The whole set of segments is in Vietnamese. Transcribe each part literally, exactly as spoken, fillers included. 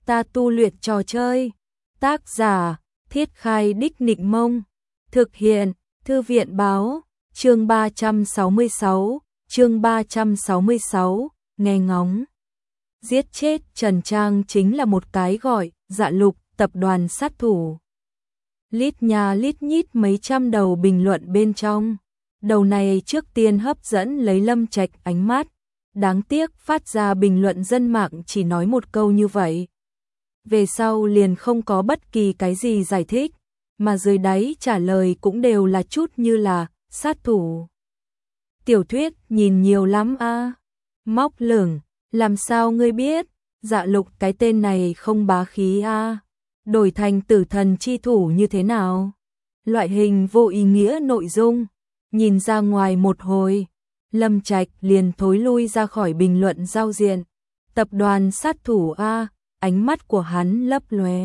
ta tu luyện trò chơi. Tác giả, Thiết Khai Đích Nịnh Mông. Thực hiện, Thư viện Báo. Chương ba trăm sáu mươi sáu, chương ba trăm sáu mươi sáu, nghe ngóng. Giết chết Trần Trang chính là một cái gọi, Dạ Lục, tập đoàn sát thủ. Lít nhà lít nhít mấy trăm đầu bình luận bên trong. Đầu này trước tiên hấp dẫn lấy Lâm Trạch ánh mắt. Đáng tiếc phát ra bình luận dân mạng chỉ nói một câu như vậy. Về sau liền không có bất kỳ cái gì giải thích, mà dưới đáy trả lời cũng đều là chút như là sát thủ. Tiểu thuyết nhìn nhiều lắm a. À. Móc lửng, làm sao ngươi biết? Dạ Lục cái tên này không bá khí a. À. Đổi thành tử thần chi thủ như thế nào? Loại hình vô ý nghĩa nội dung. Nhìn ra ngoài một hồi, Lâm Trạch liền thối lui ra khỏi bình luận giao diện. Tập đoàn sát thủ a, ánh mắt của hắn lấp lóe.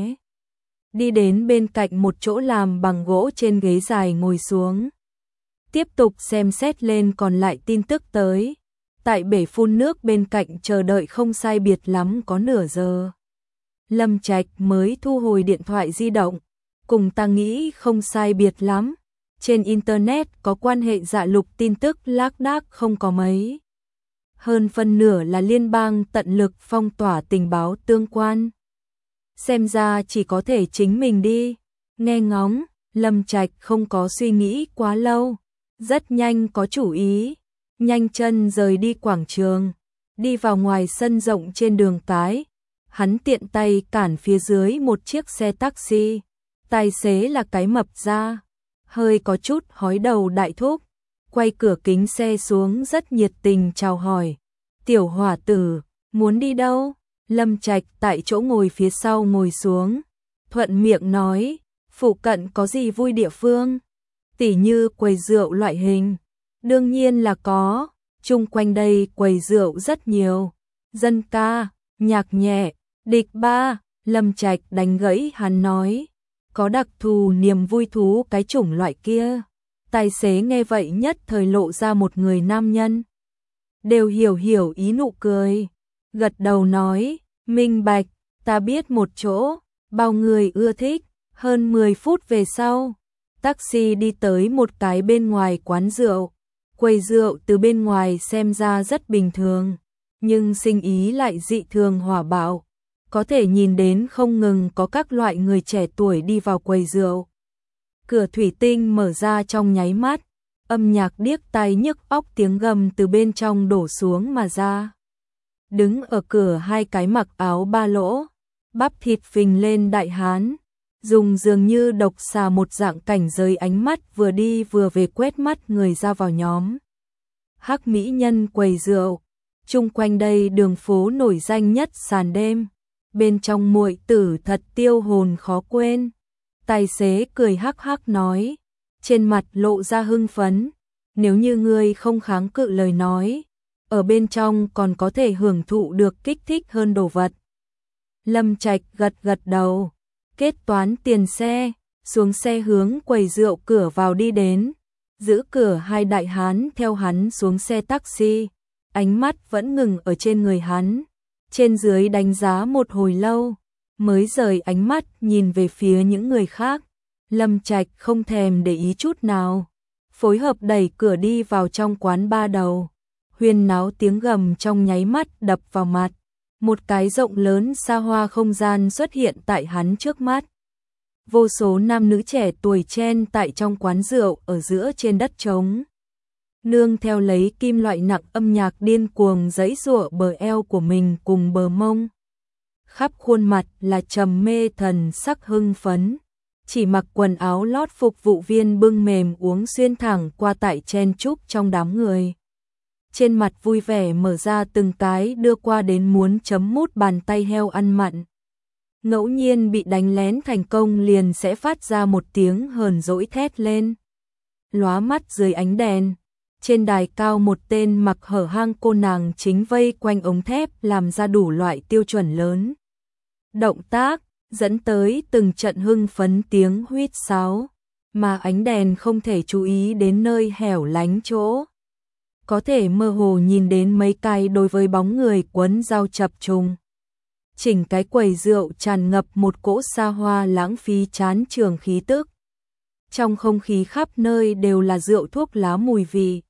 Đi đến bên cạnh một chỗ làm bằng gỗ trên ghế dài ngồi xuống. Tiếp tục xem xét lên còn lại tin tức tới. Tại bể phun nước bên cạnh chờ đợi không sai biệt lắm có nửa giờ. Lâm Trạch mới thu hồi điện thoại di động. Cùng ta nghĩ không sai biệt lắm. Trên Internet có quan hệ Dạ Lục tin tức lác đác không có mấy. Hơn phân nửa là liên bang tận lực phong tỏa tình báo tương quan. Xem ra chỉ có thể chính mình đi. Nghe ngóng, Lâm Trạch không có suy nghĩ quá lâu. Rất nhanh có chủ ý. Nhanh chân rời đi quảng trường. Đi vào ngoài sân rộng trên đường cái. Hắn tiện tay cản phía dưới một chiếc xe taxi. Tài xế là cái mập da. Hơi có chút hói đầu đại thúc, quay cửa kính xe xuống rất nhiệt tình chào hỏi. Tiểu hỏa tử, muốn đi đâu? Lâm Trạch tại chỗ ngồi phía sau ngồi xuống, thuận miệng nói, phụ cận có gì vui địa phương? Tỉ như quầy rượu loại hình. Đương nhiên là có, chung quanh đây quầy rượu rất nhiều. Dân ca, nhạc nhẹ, địch ba, Lâm Trạch đánh gãy hắn nói. Có đặc thù niềm vui thú cái chủng loại kia. Tài xế nghe vậy nhất thời lộ ra một người nam nhân. Đều hiểu hiểu ý nụ cười. Gật đầu nói, minh bạch, ta biết một chỗ, bao người ưa thích. Hơn mười phút về sau, taxi đi tới một cái bên ngoài quán rượu. Quầy rượu từ bên ngoài xem ra rất bình thường, nhưng sinh ý lại dị thường hỏa bạo. Có thể nhìn đến không ngừng có các loại người trẻ tuổi đi vào quầy rượu. Cửa thủy tinh mở ra trong nháy mắt, âm nhạc điếc tai nhức óc tiếng gầm từ bên trong đổ xuống mà ra. Đứng ở cửa hai cái mặc áo ba lỗ, bắp thịt phình lên đại hán, dùng dường như độc xà một dạng cảnh giới ánh mắt vừa đi vừa về quét mắt người ra vào nhóm. Hắc mỹ nhân quầy rượu, chung quanh đây đường phố nổi danh nhất sàn đêm. Bên trong muội tử thật tiêu hồn khó quên. Tài xế cười hắc hắc nói, trên mặt lộ ra hưng phấn, nếu như ngươi không kháng cự lời nói, ở bên trong còn có thể hưởng thụ được kích thích hơn đồ vật. Lâm Trạch gật gật đầu, kết toán tiền xe, xuống xe hướng quầy rượu cửa vào đi đến, giữ cửa hai đại hán theo hắn xuống xe taxi, ánh mắt vẫn ngừng ở trên người hắn. Trên dưới đánh giá một hồi lâu, mới rời ánh mắt nhìn về phía những người khác. Lâm Trạch không thèm để ý chút nào, phối hợp đẩy cửa đi vào trong quán ba đầu. Huyên náo tiếng gầm trong nháy mắt đập vào mặt. Một cái rộng lớn xa hoa không gian xuất hiện tại hắn trước mắt. Vô số nam nữ trẻ tuổi chen tại trong quán rượu ở giữa trên đất trống. Nương theo lấy kim loại nặng âm nhạc điên cuồng giãy giụa bờ eo của mình cùng bờ mông. Khắp khuôn mặt là trầm mê thần sắc hưng phấn. Chỉ mặc quần áo lót phục vụ viên bưng mềm uống xuyên thẳng qua tại chen chúc trong đám người. Trên mặt vui vẻ mở ra từng cái đưa qua đến muốn chấm mút bàn tay heo ăn mặn. Ngẫu nhiên bị đánh lén thành công liền sẽ phát ra một tiếng hờn dỗi thét lên. Lóa mắt dưới ánh đèn. Trên đài cao một tên mặc hở hang cô nàng chính vây quanh ống thép làm ra đủ loại tiêu chuẩn lớn. Động tác, dẫn tới từng trận hưng phấn tiếng huýt sáo, mà ánh đèn không thể chú ý đến nơi hẻo lánh chỗ. Có thể mơ hồ nhìn đến mấy cái đối với bóng người quấn dao chập trùng. Chỉnh cái quầy rượu tràn ngập một cỗ xa hoa lãng phí chán chường khí tức. Trong không khí khắp nơi đều là rượu thuốc lá mùi vị.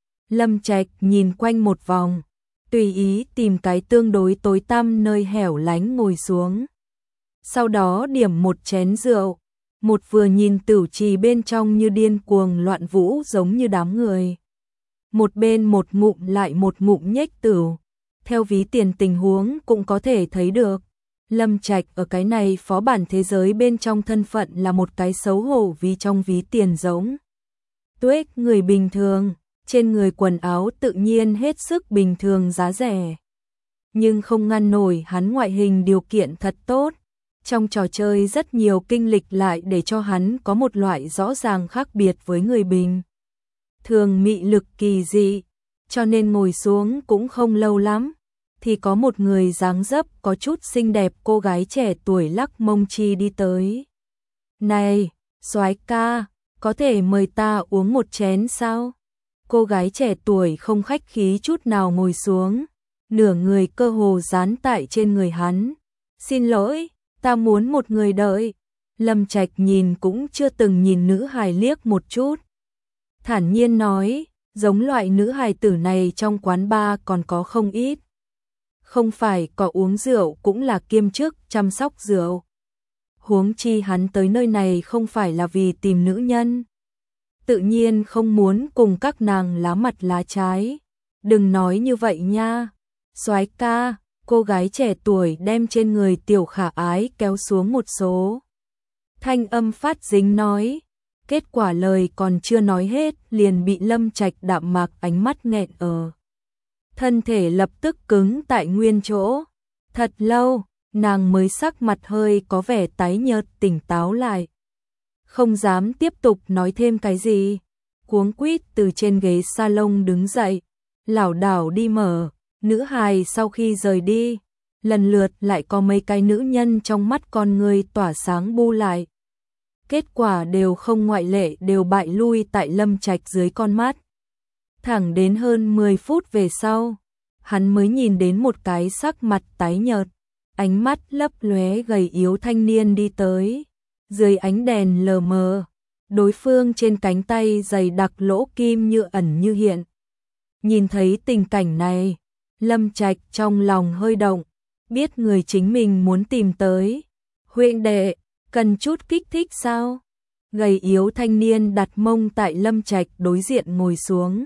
Lâm Trạch nhìn quanh một vòng, tùy ý tìm cái tương đối tối tăm nơi hẻo lánh ngồi xuống. Sau đó điểm một chén rượu, một vừa nhìn tửu trì bên trong như điên cuồng loạn vũ giống như đám người. Một bên một ngụm lại một ngụm nhếch tửu, theo ví tiền tình huống cũng có thể thấy được. Lâm Trạch ở cái này phó bản thế giới bên trong thân phận là một cái xấu hổ vì trong ví tiền giống tuếch người bình thường, trên người quần áo tự nhiên hết sức bình thường giá rẻ. Nhưng không ngăn nổi hắn ngoại hình điều kiện thật tốt. Trong trò chơi rất nhiều kinh lịch lại để cho hắn có một loại rõ ràng khác biệt với người bình thường mị lực kỳ dị, cho nên ngồi xuống cũng không lâu lắm, thì có một người dáng dấp có chút xinh đẹp cô gái trẻ tuổi lắc mông chi đi tới. Này, soái ca, có thể mời ta uống một chén sao? Cô gái trẻ tuổi không khách khí chút nào ngồi xuống, nửa người cơ hồ dán tại trên người hắn. Xin lỗi, ta muốn một người đợi. Lâm Trạch nhìn cũng chưa từng nhìn nữ hài liếc một chút. Thản nhiên nói, giống loại nữ hài tử này trong quán bar còn có không ít. Không phải có uống rượu cũng là kiêm chức chăm sóc rượu. Huống chi hắn tới nơi này không phải là vì tìm nữ nhân. Tự nhiên không muốn cùng các nàng lá mặt lá trái. Đừng nói như vậy nha. Soái ca, cô gái trẻ tuổi đem trên người tiểu khả ái kéo xuống một số. Thanh âm phát dính nói. Kết quả lời còn chưa nói hết liền bị Lâm Trạch đạm mạc ánh mắt nghẹn ở. Thân thể lập tức cứng tại nguyên chỗ. Thật lâu, nàng mới sắc mặt hơi có vẻ tái nhợt tỉnh táo lại. Không dám tiếp tục nói thêm cái gì. Cuống quýt từ trên ghế salon đứng dậy, lảo đảo đi mở. Nữ hài sau khi rời đi, lần lượt lại có mấy cái nữ nhân trong mắt con người tỏa sáng bu lại. Kết quả đều không ngoại lệ đều bại lui tại Lâm Trạch dưới con mắt. Thẳng đến hơn mười phút về sau, hắn mới nhìn đến một cái sắc mặt tái nhợt, ánh mắt lấp lóe gầy yếu thanh niên đi tới. Dưới ánh đèn lờ mờ, đối phương trên cánh tay dày đặc lỗ kim như ẩn như hiện. Nhìn thấy tình cảnh này, Lâm Trạch trong lòng hơi động, biết người chính mình muốn tìm tới. Huynh đệ, cần chút kích thích sao? Gầy yếu thanh niên đặt mông tại Lâm Trạch đối diện ngồi xuống.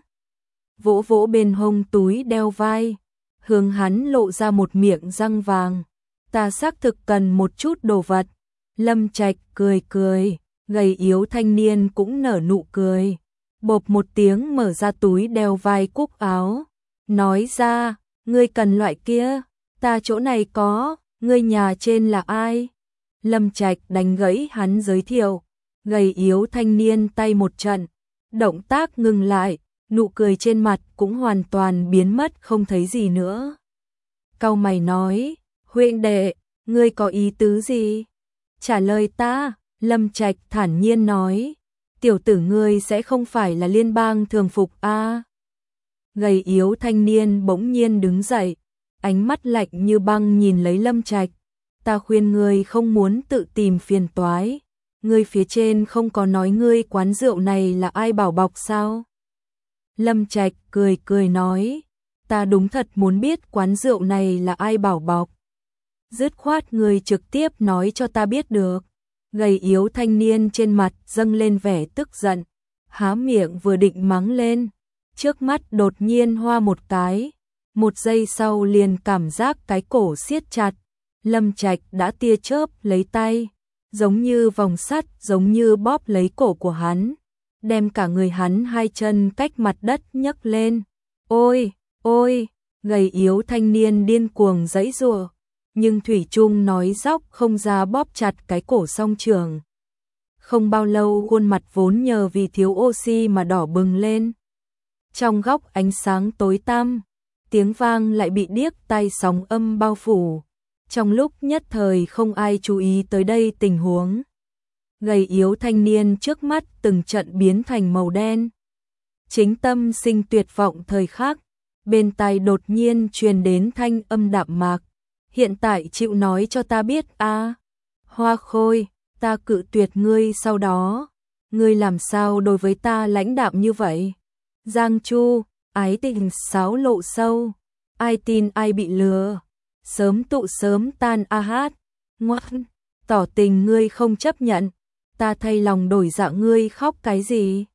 Vỗ vỗ bên hông túi đeo vai, hướng hắn lộ ra một miệng răng vàng. Ta xác thực cần một chút đồ vật. Lâm Trạch cười cười, gầy yếu thanh niên cũng nở nụ cười. Bộp một tiếng mở ra túi đeo vai cúc áo. Nói ra, ngươi cần loại kia, ta chỗ này có, ngươi nhà trên là ai? Lâm Trạch đánh gãy hắn giới thiệu. Gầy yếu thanh niên tay một trận, động tác ngừng lại, nụ cười trên mặt cũng hoàn toàn biến mất không thấy gì nữa. Cau mày nói, huynh đệ, ngươi có ý tứ gì? Trả lời ta. Lâm Trạch thản nhiên nói, tiểu tử ngươi sẽ không phải là liên bang thường phục a? À? Gầy yếu thanh niên bỗng nhiên đứng dậy, ánh mắt lạnh như băng nhìn lấy Lâm Trạch. Ta khuyên ngươi không muốn tự tìm phiền toái. Ngươi phía trên không có nói ngươi quán rượu này là ai bảo bọc sao? Lâm Trạch cười cười nói, ta đúng thật muốn biết quán rượu này là ai bảo bọc. Dứt khoát ngươi trực tiếp nói cho ta biết được. Gầy yếu thanh niên trên mặt dâng lên vẻ tức giận, há miệng vừa định mắng lên, trước mắt đột nhiên hoa một cái, một giây sau liền cảm giác cái cổ siết chặt. Lâm Trạch đã tia chớp lấy tay, giống như vòng sắt, giống như bóp lấy cổ của hắn, đem cả người hắn hai chân cách mặt đất nhấc lên. Ôi, ôi, gầy yếu thanh niên điên cuồng giãy giụa, nhưng thủy chung nói dóc không ra bóp chặt cái cổ song trường. Không bao lâu khuôn mặt vốn nhờ vì thiếu oxy mà đỏ bừng lên. Trong góc ánh sáng tối tăm, tiếng vang lại bị điếc tai sóng âm bao phủ. Trong lúc nhất thời không ai chú ý tới đây tình huống. Gầy yếu thanh niên trước mắt từng trận biến thành màu đen. Chính tâm sinh tuyệt vọng thời khắc, bên tai đột nhiên truyền đến thanh âm đạm mạc. hiện tại chịu nói cho ta biết a. Hoa Khôi, ta cự tuyệt ngươi sau đó, ngươi làm sao đối với ta lãnh đạm như vậy? Giang Chu, ái tình sáo lộ sâu, ai tin ai bị lừa, sớm tụ sớm tan a hát, ngoan, tỏ tình ngươi không chấp nhận, ta thay lòng đổi dạ ngươi khóc cái gì?